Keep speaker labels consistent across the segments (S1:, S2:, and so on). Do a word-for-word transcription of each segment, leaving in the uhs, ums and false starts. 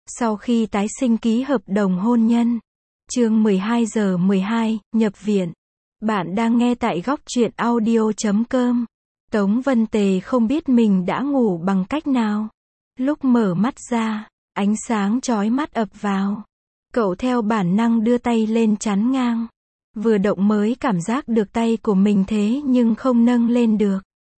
S1: Sau khi tái sinh ký hợp đồng hôn nhân. Chương mười hai giờ mười hai, nhập viện. Bạn đang nghe tại góc truyện audio chấm com. Tống Vân Tề không biết mình đã ngủ bằng cách nào. Lúc mở mắt ra, ánh sáng chói mắt ập vào. Cậu theo bản năng đưa tay lên chắn ngang. Vừa động mới cảm giác được tay của mình thế nhưng không nâng lên được.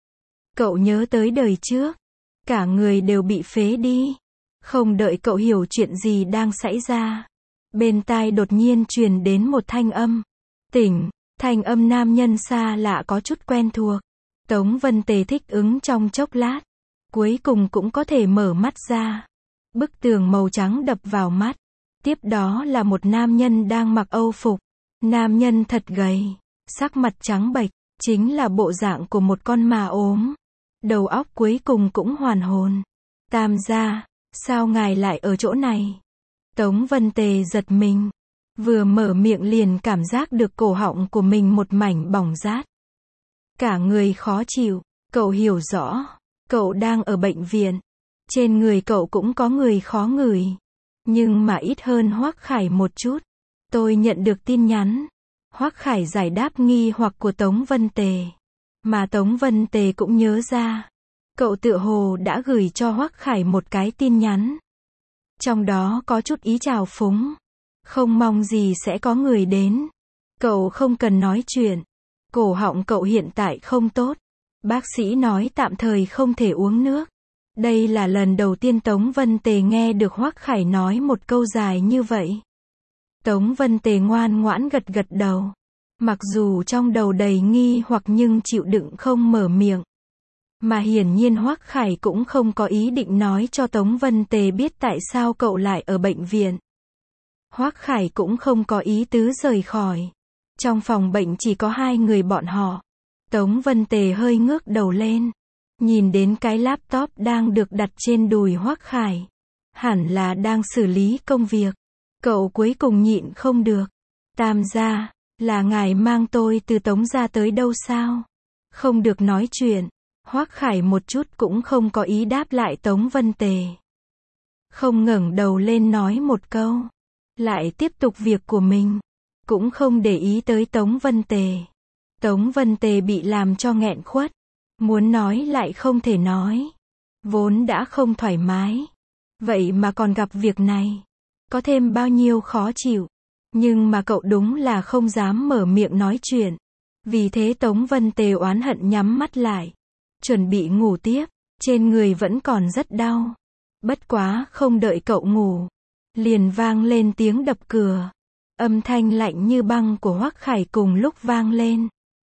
S1: Cậu nhớ tới đời trước. Cả người đều bị phế đi. Không đợi cậu hiểu chuyện gì đang xảy ra. Bên tai đột nhiên truyền đến một thanh âm. Tỉnh, thanh âm nam nhân xa lạ có chút quen thuộc. Tống Vân Tề thích ứng trong chốc lát. Cuối cùng cũng có thể mở mắt ra. Bức tường màu trắng đập vào mắt. Tiếp đó là một nam nhân đang mặc âu phục. Nam nhân thật gầy, sắc mặt trắng bệch, chính là bộ dạng của một con ma ốm. Đầu óc cuối cùng cũng hoàn hồn. Tam gia, sao ngài lại ở chỗ này? Tống Vân Tề giật mình. Vừa mở miệng liền cảm giác được cổ họng của mình một mảnh bỏng rát. Cả người khó chịu, cậu hiểu rõ. Cậu đang ở bệnh viện. Trên người cậu cũng có người khó ngửi. Nhưng mà ít hơn Hoắc Khải một chút. Tôi nhận được tin nhắn. Hoắc Khải giải đáp nghi hoặc của Tống Vân Tề. Mà Tống Vân Tề cũng nhớ ra. Cậu tựa hồ đã gửi cho Hoắc Khải một cái tin nhắn. Trong đó có chút ý chào phúng. Không mong gì sẽ có người đến. Cậu không cần nói chuyện. Cổ họng cậu hiện tại không tốt. Bác sĩ nói tạm thời không thể uống nước. Đây là lần đầu tiên Tống Vân Tề nghe được Hoắc Khải nói một câu dài như vậy. Tống Vân Tề ngoan ngoãn gật gật đầu. Mặc dù trong đầu đầy nghi hoặc nhưng chịu đựng không mở miệng. Mà hiển nhiên Hoắc Khải cũng không có ý định nói cho Tống Vân Tề biết tại sao cậu lại ở bệnh viện. Hoắc Khải cũng không có ý tứ rời khỏi. Trong phòng bệnh chỉ có hai người bọn họ. Tống Vân Tề hơi ngước đầu lên. Nhìn đến cái laptop đang được đặt trên đùi Hoắc Khải. Hẳn là đang xử lý công việc. Cậu cuối cùng nhịn không được. Tam gia, là ngài mang tôi từ Tống gia tới đâu sao? Không được nói chuyện. Hoắc Khải một chút cũng không có ý đáp lại Tống Vân Tề. Không ngẩng đầu lên nói một câu. Lại tiếp tục việc của mình. Cũng không để ý tới Tống Vân Tề. Tống Vân Tề bị làm cho nghẹn khuất. Muốn nói lại không thể nói. Vốn đã không thoải mái. Vậy mà còn gặp việc này. Có thêm bao nhiêu khó chịu. Nhưng mà cậu đúng là không dám mở miệng nói chuyện. Vì thế Tống Vân Tề oán hận nhắm mắt lại. Chuẩn bị ngủ tiếp. Trên người vẫn còn rất đau. Bất quá không đợi cậu ngủ. Liền vang lên tiếng đập cửa. Âm thanh lạnh như băng của Hoắc Khải cùng lúc vang lên.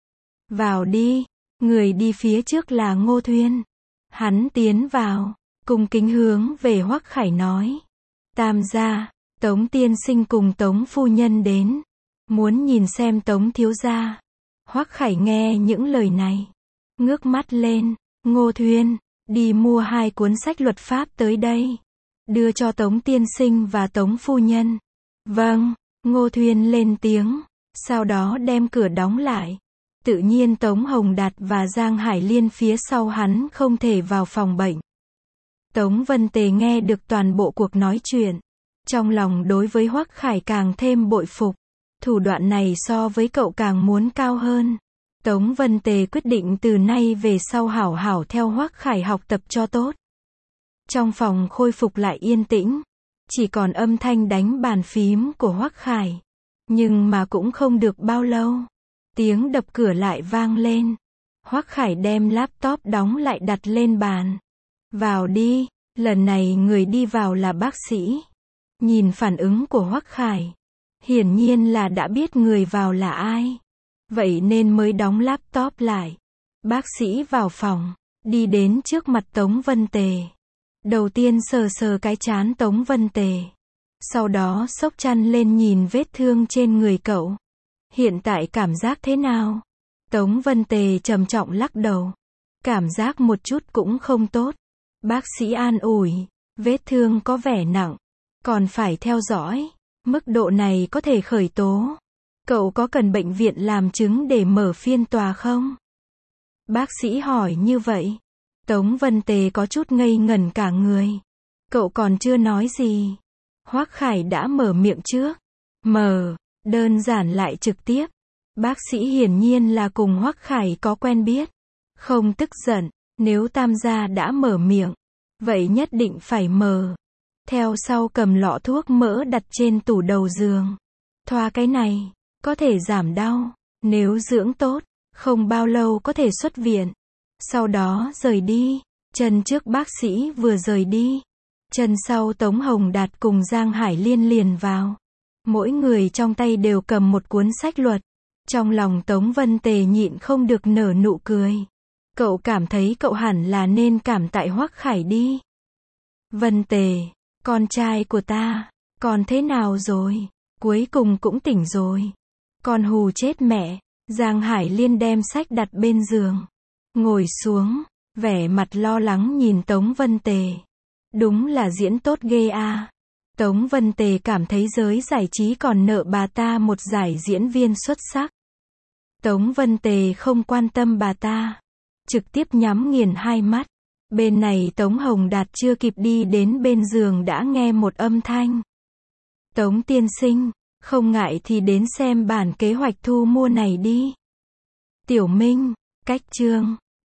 S1: Vào đi. Người đi phía trước là Ngô Thuyên. Hắn tiến vào. Cung kính hướng về Hoắc Khải nói. Tam gia, Tống tiên sinh cùng Tống phu nhân đến. Muốn nhìn xem Tống thiếu gia. Hoắc Khải nghe những lời này. Ngước mắt lên. Ngô Thuyên, đi mua hai cuốn sách luật pháp tới đây. Đưa cho Tống tiên sinh và Tống phu nhân. Vâng, Ngô Thuyên lên tiếng. Sau đó đem cửa đóng lại. Tự nhiên Tống Hồng Đạt và Giang Hải Liên phía sau hắn không thể vào phòng bệnh. Tống Vân Tề nghe được toàn bộ cuộc nói chuyện. Trong lòng đối với Hoắc Khải càng thêm bội phục. Thủ đoạn này so với cậu càng muốn cao hơn. Tống Vân Tề quyết định từ nay về sau hảo hảo theo Hoắc Khải học tập cho tốt. Trong phòng khôi phục lại yên tĩnh. Chỉ còn âm thanh đánh bàn phím của Hoắc Khải. Nhưng mà cũng không được bao lâu. Tiếng đập cửa lại vang lên. Hoắc Khải đem laptop đóng lại đặt lên bàn. Vào đi. Lần này người đi vào là bác sĩ. Nhìn phản ứng của Hoắc Khải. Hiển nhiên là đã biết người vào là ai. Vậy nên mới đóng laptop lại. Bác sĩ vào phòng. Đi đến trước mặt Tống Vân Tề. Đầu tiên sờ sờ cái trán Tống Vân Tề. Sau đó xốc chăn lên nhìn vết thương trên người cậu. Hiện tại cảm giác thế nào? Tống Vân Tề trầm trọng lắc đầu. Cảm giác một chút cũng không tốt. Bác sĩ an ủi. Vết thương có vẻ nặng. Còn phải theo dõi. Mức độ này có thể khởi tố. Cậu có cần bệnh viện làm chứng để mở phiên tòa không? Bác sĩ hỏi như vậy. Tống Vân Tề có chút ngây ngẩn cả người. Cậu còn chưa nói gì. Hoắc Khải đã mở miệng trước. Mở, đơn giản lại trực tiếp. Bác sĩ hiển nhiên là cùng Hoắc Khải có quen biết. Không tức giận, nếu Tam gia đã mở miệng, vậy nhất định phải mở. Theo sau cầm lọ thuốc mỡ đặt trên tủ đầu giường. Thoa cái này, có thể giảm đau, nếu dưỡng tốt, không bao lâu có thể xuất viện. Sau đó rời đi. Chân trước bác sĩ vừa rời đi, chân sau Tống Hồng Đạt cùng Giang Hải Liên liền vào. Mỗi người trong tay đều cầm một cuốn sách luật. Trong lòng Tống Vân Tề nhịn không được nở nụ cười. Cậu cảm thấy cậu hẳn là nên cảm tại Hoắc Khải đi. Vân Tề, con trai của ta, con thế nào rồi? Cuối cùng cũng tỉnh rồi. Con hù chết mẹ. Giang Hải Liên đem sách đặt bên giường. Ngồi xuống, vẻ mặt lo lắng nhìn Tống Vân Tề. Đúng là diễn tốt ghê a. Tống Vân Tề cảm thấy giới giải trí còn nợ bà ta một giải diễn viên xuất sắc. Tống Vân Tề không quan tâm bà ta, trực tiếp nhắm nghiền hai mắt. Bên này Tống Hồng Đạt chưa kịp đi đến bên giường đã nghe một âm thanh. Tống tiên sinh, không ngại thì đến xem bản kế hoạch thu mua này đi. Tiểu Minh, cách chương